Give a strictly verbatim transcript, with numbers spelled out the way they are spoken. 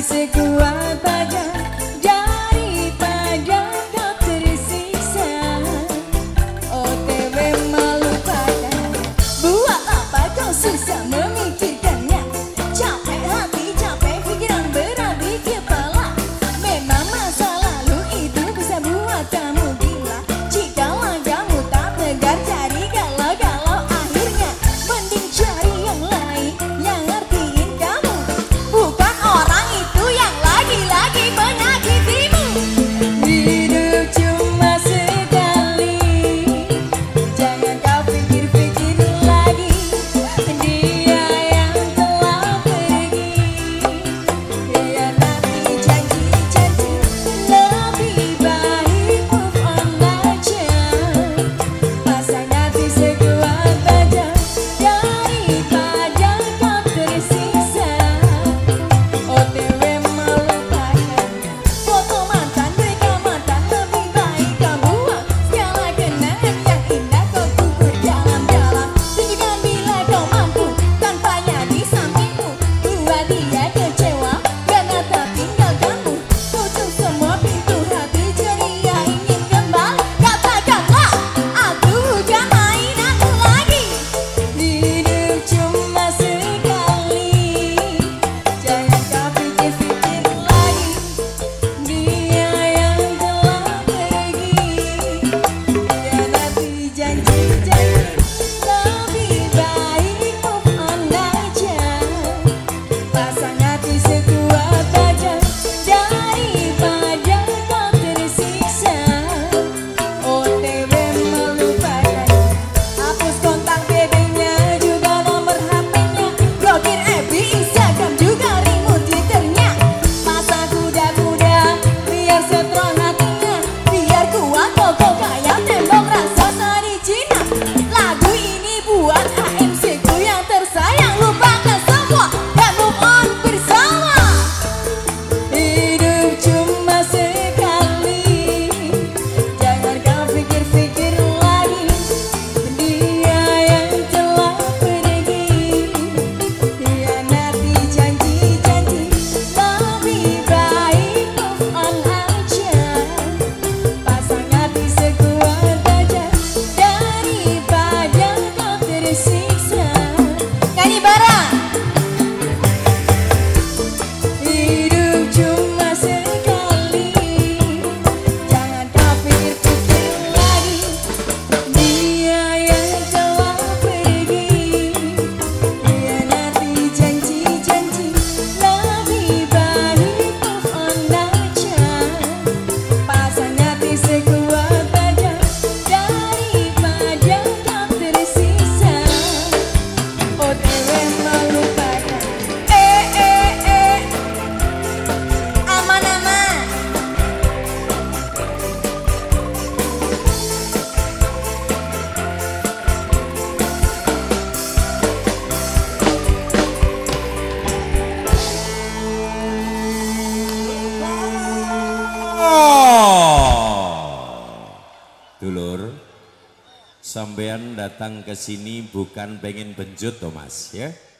sekuat baja daripada kau tersiksa. O T W melupakan, buat apa kau susah memikirkannya? Capek hati, capek pikiran, berat di kepala. Memang masa lalu itu bisa buat kamu gila. Jikalau kamu tak tegar cari galau-galau, akhirnya mending cari yang lain yang ngertiin kamu, bukan orang itu yang lagi-lagi menyakitimu. Hidup cuma sekali, jangan kau pikir-pikir lagi. Dia yang telah pergi, hianati janji-janji. Lebih baik move on aja, pasang hati sekuat baja daripada kau tersiksa. O T W melupakan foto mantan, mereka mantan. Lebih baik kau buang segala kenangan yang indah, kau kubur dalam-dalam. Tunjukkan bila kau mampu, tanpanya di sampingmu. Buat dia kecewa karena tak tinggalkanmu. Tutup semua pintu hati ceria ingin kembali. Katakanlah aku bukan mainanmu lagi. Hidup cuma sekali, jangan kau pikir-pikir lagi. Dia yang telah pergi, hianati janji-janji. Lebih baik move on aja, pasang hati sekuat baja daripada kau tersiksa. O T W melupakan, hapus kontak B B-nya juga nomor H P-nya, blokir F B, Instagram juga remote Twitternya. Masa kuda-kuda biar strong hatinya, biar kuat kokoh kayak tembok raksasa di Cina. Lagu ini buat A M C-ku yang tersayang, lupakan semua dan move on bersama. Hidup cuma sekali, jangan kau pikir-pikir lagi. Dia yang telah pergi, hianati janji-janji. Lebih baik move on aja, pasang hati sekuat baja daripada kau tersiksa. Nyanyi bareng. Hidup cuma sekali, jangan kau pikir-pikir lagi. Dia yang telah pergi, hianati janji-janji. Lebih baik move on aja, pasang hati sekuat baja daripada kau tersiksa. O T W melupakan. Eh eh eh, aman-aman. Dulur, sampean datang ke sini bukan pengen benjut toh Mas ya.